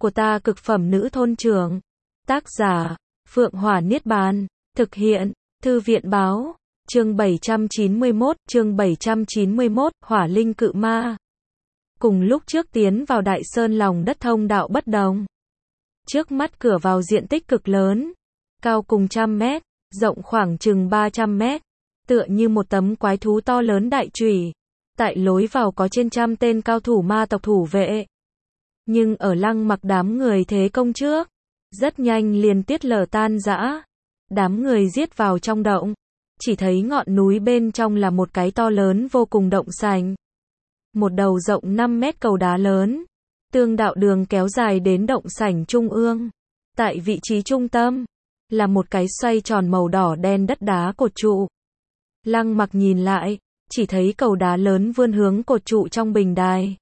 của ta cực phẩm nữ thôn trưởng. Tác giả, Phượng Hỏa Niết Bàn. Thực hiện, Thư viện báo. Chương 791, Hỏa Linh Cự Ma. Cùng lúc trước tiến vào Đại Sơn lòng đất thông đạo bất đồng. Trước mắt cửa vào diện tích cực lớn, cao cùng 100 mét, rộng khoảng chừng 300 mét, tựa như một tấm quái thú to lớn đại chùy. Tại lối vào có trên 100 tên cao thủ ma tộc thủ vệ. Nhưng ở Lăng Mặc đám người thế công trước, rất nhanh liền tiết lở tan rã. Đám người giết vào trong động, chỉ thấy ngọn núi bên trong là một cái to lớn vô cùng động sành. Một đầu rộng 5 mét cầu đá lớn, tương đạo đường kéo dài đến động sảnh trung ương. Tại vị trí trung tâm, là một cái xoay tròn màu đỏ đen đất đá cột trụ. Lăng Mặc nhìn lại, chỉ thấy cầu đá lớn vươn hướng cột trụ trong bình đài.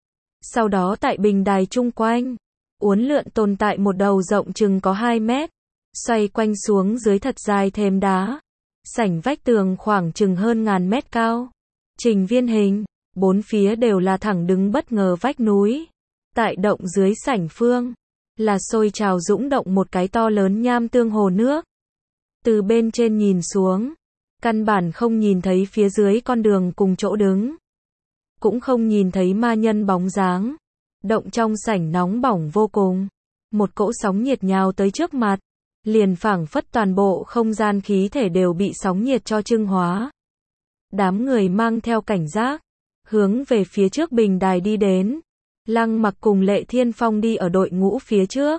Sau đó tại bình đài chung quanh, uốn lượn tồn tại một đầu rộng chừng có 2 mét, xoay quanh xuống dưới thật dài thềm đá. Sảnh vách tường khoảng chừng hơn 1000 mét cao. Trình viên hình, bốn phía đều là thẳng đứng bất ngờ vách núi. Tại động dưới sảnh phương, là sôi trào dũng động một cái to lớn nham tương hồ nước. Từ bên trên nhìn xuống, căn bản không nhìn thấy phía dưới con đường cùng chỗ đứng. Cũng không nhìn thấy ma nhân bóng dáng. Động trong sảnh nóng bỏng vô cùng. Một cỗ sóng nhiệt nhào tới trước mặt. Liền phảng phất toàn bộ không gian khí thể đều bị sóng nhiệt cho trưng hóa. Đám người mang theo cảnh giác, hướng về phía trước bình đài đi đến. Lăng Mặc cùng Lệ Thiên Phong đi ở đội ngũ phía trước.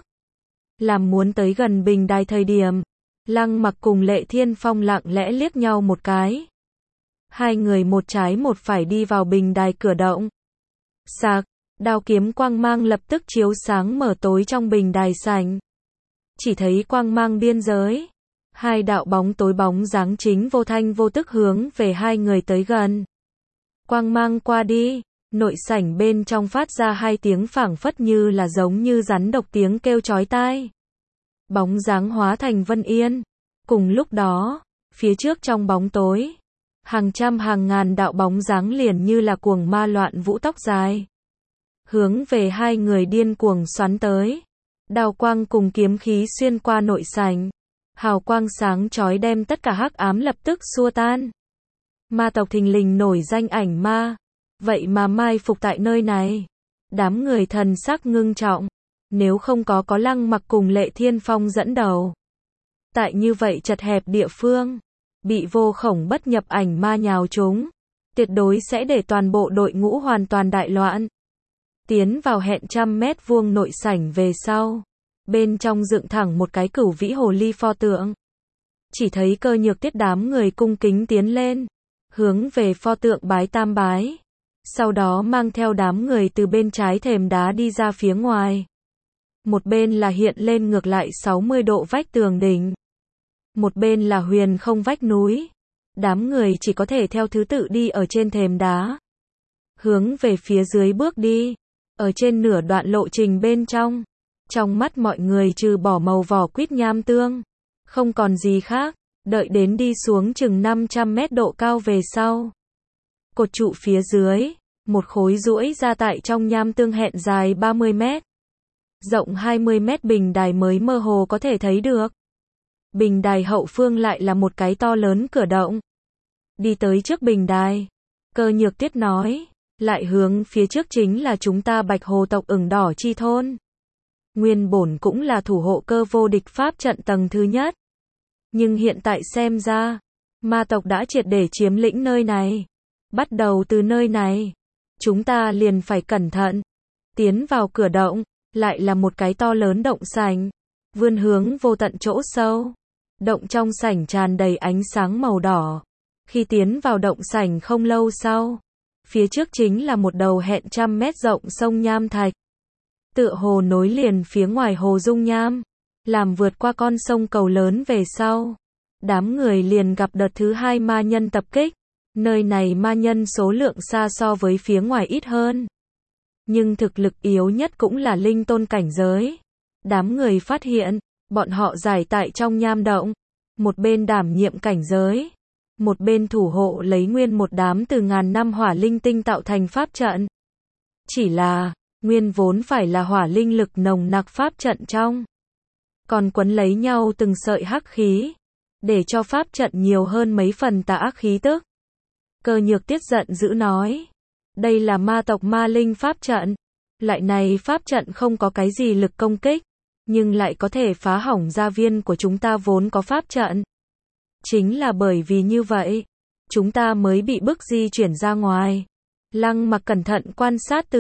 Làm muốn tới gần bình đài thời điểm, Lăng Mặc cùng Lệ Thiên Phong lặng lẽ liếc nhau một cái. Hai người một trái một phải đi vào bình đài cửa động. Sạc, đao kiếm quang mang lập tức chiếu sáng mở tối trong bình đài sành. Chỉ thấy quang mang biên giới, hai đạo bóng tối bóng dáng chính vô thanh vô tức hướng về hai người tới gần. Quang mang qua đi, nội sảnh bên trong phát ra hai tiếng phảng phất như là giống như rắn độc tiếng kêu chói tai. Bóng dáng hóa thành Vân Yên. Cùng lúc đó, phía trước trong bóng tối, hàng trăm hàng ngàn đạo bóng dáng liền như là cuồng ma loạn vũ tóc dài. Hướng về hai người điên cuồng xoắn tới. Đao quang cùng kiếm khí xuyên qua nội sảnh. Hào quang sáng chói đem tất cả hắc ám lập tức xua tan. Ma tộc thình lình nổi danh ảnh ma. Vậy mà mai phục tại nơi này. Đám người thần sắc ngưng trọng. Nếu không có Lăng Mặc cùng Lệ Thiên Phong dẫn đầu. Tại như vậy chật hẹp địa phương, bị vô khổng bất nhập ảnh ma nhào trúng, tuyệt đối sẽ để toàn bộ đội ngũ hoàn toàn đại loạn. Tiến vào hẹn 100 mét vuông nội sảnh về sau. Bên trong dựng thẳng một cái cửu vĩ hồ ly pho tượng. Chỉ thấy Cơ Nhược Tiết đám người cung kính tiến lên. Hướng về pho tượng bái tam bái. Sau đó mang theo đám người từ bên trái thềm đá đi ra phía ngoài. Một bên là hiện lên ngược lại 60 độ vách tường đỉnh. Một bên là huyền không vách núi. Đám người chỉ có thể theo thứ tự đi ở trên thềm đá. Hướng về phía dưới bước đi. Ở trên nửa đoạn lộ trình bên trong. Trong mắt mọi người trừ bỏ màu vỏ quýt nham tương. Không còn gì khác. Đợi đến đi xuống chừng 500 mét độ cao về sau. Cột trụ phía dưới. Một khối duỗi ra tại trong nham tương hẹn dài 30 mét. Rộng 20 mét bình đài mới mơ hồ có thể thấy được. Bình đài hậu phương lại là một cái to lớn cửa động. Đi tới trước bình đài. Cơ Nhược Tiết nói. Lại hướng phía trước chính là chúng ta Bạch Hồ tộc ửng đỏ chi thôn. Nguyên bổn cũng là thủ hộ cơ vô địch pháp trận tầng thứ nhất. Nhưng hiện tại xem ra, ma tộc đã triệt để chiếm lĩnh nơi này. Bắt đầu từ nơi này, chúng ta liền phải cẩn thận. Tiến vào cửa động, lại là một cái to lớn động sảnh, vươn hướng vô tận chỗ sâu. Động trong sảnh tràn đầy ánh sáng màu đỏ. Khi tiến vào động sảnh không lâu sau, phía trước chính là một đầu hẹn 100 mét rộng sông nham thạch. Tựa hồ nối liền phía ngoài hồ dung nham, làm vượt qua con sông cầu lớn về sau. Đám người liền gặp đợt thứ hai ma nhân tập kích. Nơi này ma nhân số lượng xa so với phía ngoài ít hơn. Nhưng thực lực yếu nhất cũng là linh tôn cảnh giới. Đám người phát hiện, bọn họ giải tại trong nham động. Một bên đảm nhiệm cảnh giới. Một bên thủ hộ lấy nguyên một đám từ ngàn năm hỏa linh tinh tạo thành pháp trận. Chỉ là, nguyên vốn phải là hỏa linh lực nồng nặc pháp trận trong. Còn quấn lấy nhau từng sợi hắc khí, để cho pháp trận nhiều hơn mấy phần tà ác khí tức. Cơ Nhược Tiết giận dữ nói, đây là ma tộc ma linh pháp trận. Loại này pháp trận không có cái gì lực công kích, nhưng lại có thể phá hỏng gia viên của chúng ta vốn có pháp trận. Chính là bởi vì như vậy, chúng ta mới bị bức di chuyển ra ngoài. Lăng Mặc cẩn thận quan sát từ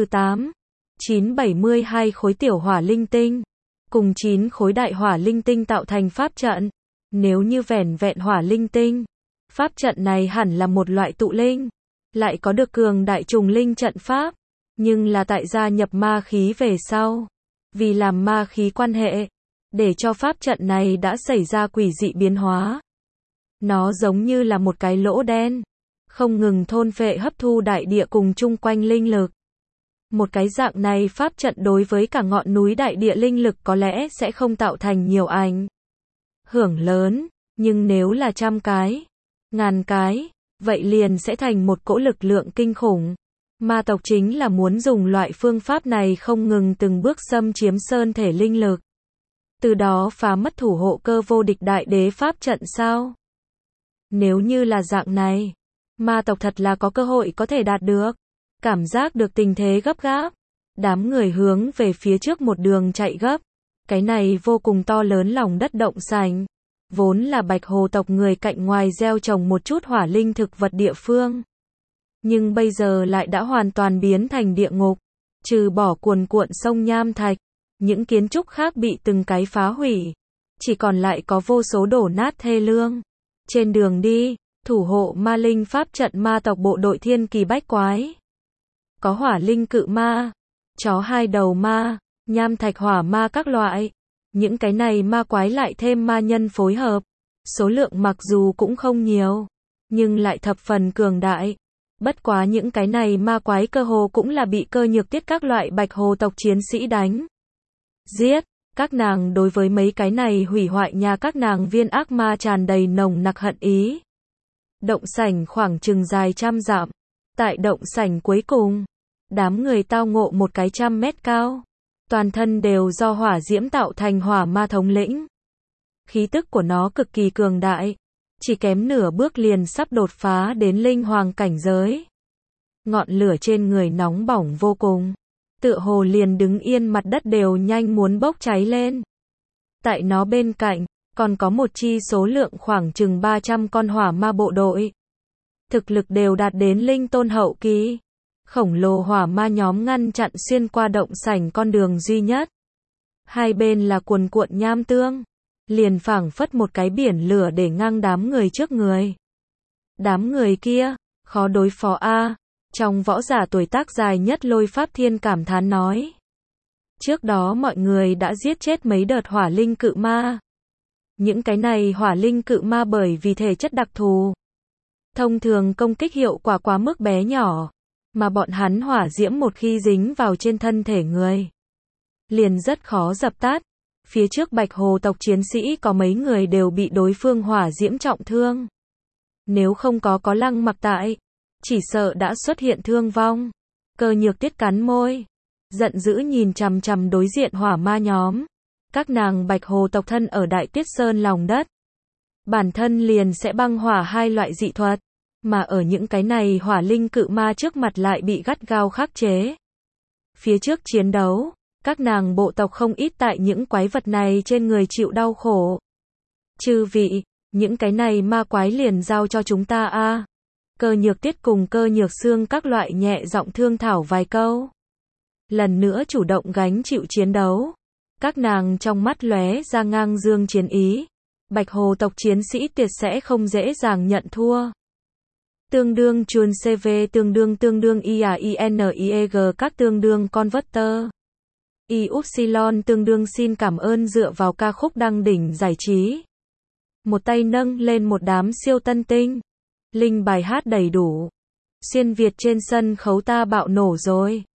972 khối tiểu hỏa linh tinh, cùng 9 khối đại hỏa linh tinh tạo thành pháp trận. Nếu như vẻn vẹn hỏa linh tinh, pháp trận này hẳn là một loại tụ linh, lại có được cường đại trùng linh trận pháp. Nhưng là tại gia nhập ma khí về sau, vì làm ma khí quan hệ, để cho pháp trận này đã xảy ra quỷ dị biến hóa. Nó giống như là một cái lỗ đen, không ngừng thôn phệ hấp thu đại địa cùng chung quanh linh lực. Một cái dạng này pháp trận đối với cả ngọn núi đại địa linh lực có lẽ sẽ không tạo thành nhiều ảnh hưởng lớn, nhưng nếu là 100 cái, 1000 cái, vậy liền sẽ thành một cỗ lực lượng kinh khủng. Ma tộc chính là muốn dùng loại phương pháp này không ngừng từng bước xâm chiếm sơn thể linh lực, từ đó phá mất thủ hộ cơ vô địch đại đế pháp trận sao? Nếu như là dạng này, ma tộc thật là có cơ hội có thể đạt được. Cảm giác được tình thế gấp gáp, đám người hướng về phía trước một đường chạy gấp. Cái này vô cùng to lớn lòng đất động sảnh, vốn là Bạch Hồ tộc người cạnh ngoài gieo trồng một chút hỏa linh thực vật địa phương, nhưng bây giờ lại đã hoàn toàn biến thành địa ngục. Trừ bỏ cuồn cuộn sông nham thạch, những kiến trúc khác bị từng cái phá hủy, chỉ còn lại có vô số đổ nát thê lương. Trên đường đi, thủ hộ ma linh pháp trận ma tộc bộ đội thiên kỳ bách quái, có hỏa linh cự ma, chó hai đầu ma, nham thạch hỏa ma các loại. Những cái này ma quái lại thêm ma nhân phối hợp, số lượng mặc dù cũng không nhiều, nhưng lại thập phần cường đại. Bất quá những cái này ma quái cơ hồ cũng là bị Cơ Nhược Tiết các loại Bạch Hồ tộc chiến sĩ đánh giết. Các nàng đối với mấy cái này hủy hoại nhà các nàng viên ác ma tràn đầy nồng nặc hận ý. Động sảnh khoảng chừng dài 100 dặm. Tại động sảnh cuối cùng, đám người tao ngộ một cái 100 mét cao, toàn thân đều do hỏa diễm tạo thành hỏa ma thống lĩnh. Khí tức của nó cực kỳ cường đại, chỉ kém nửa bước liền sắp đột phá đến linh hoàng cảnh giới. Ngọn lửa trên người nóng bỏng vô cùng, tựa hồ liền đứng yên mặt đất đều nhanh muốn bốc cháy lên. Tại nó bên cạnh, còn có một chi số lượng khoảng chừng 300 con hỏa ma bộ đội. Thực lực đều đạt đến linh tôn hậu kỳ. Khổng lồ hỏa ma nhóm ngăn chặn xuyên qua động sảnh con đường duy nhất. Hai bên là cuồn cuộn nham tương, liền phảng phất một cái biển lửa để ngăn đám người trước người. Đám người kia, khó đối phó a. Trong võ giả tuổi tác dài nhất Lôi Pháp Thiên cảm thán nói. Trước đó mọi người đã giết chết mấy đợt hỏa linh cự ma. Những cái này hỏa linh cự ma bởi vì thể chất đặc thù, thông thường công kích hiệu quả quá mức bé nhỏ, mà bọn hắn hỏa diễm một khi dính vào trên thân thể người, liền rất khó dập tắt. Phía trước Bạch Hồ tộc chiến sĩ có mấy người đều bị đối phương hỏa diễm trọng thương. Nếu không có Lăng Mặc tại, chỉ sợ đã xuất hiện thương vong. Cơ Nhược Tiết cắn môi, giận dữ nhìn chằm chằm đối diện hỏa ma nhóm. Các nàng Bạch Hồ tộc thân ở Đại Tiết Sơn lòng đất, bản thân liền sẽ băng hỏa hai loại dị thuật, mà ở những cái này hỏa linh cự ma trước mặt lại bị gắt gao khắc chế. Phía trước chiến đấu, các nàng bộ tộc không ít tại những quái vật này trên người chịu đau khổ. Chư vị, những cái này ma quái liền giao cho chúng ta a. Cơ Nhược Tiết cùng Cơ Nhược Xương các loại nhẹ giọng thương thảo vài câu. Lần nữa chủ động gánh chịu chiến đấu. Các nàng trong mắt lóe ra ngang dương chiến ý. Bạch Hồ tộc chiến sĩ tuyệt sẽ không dễ dàng nhận thua. Tương đương chuồn CV tương đương IAINIEG các tương đương converter. Y-Upsilon tương đương xin cảm ơn dựa vào ca khúc đăng đỉnh giải trí. Một tay nâng lên một đám siêu tân tinh. Linh bài hát đầy đủ. Xuyên Việt trên sân khấu ta bạo nổ rồi.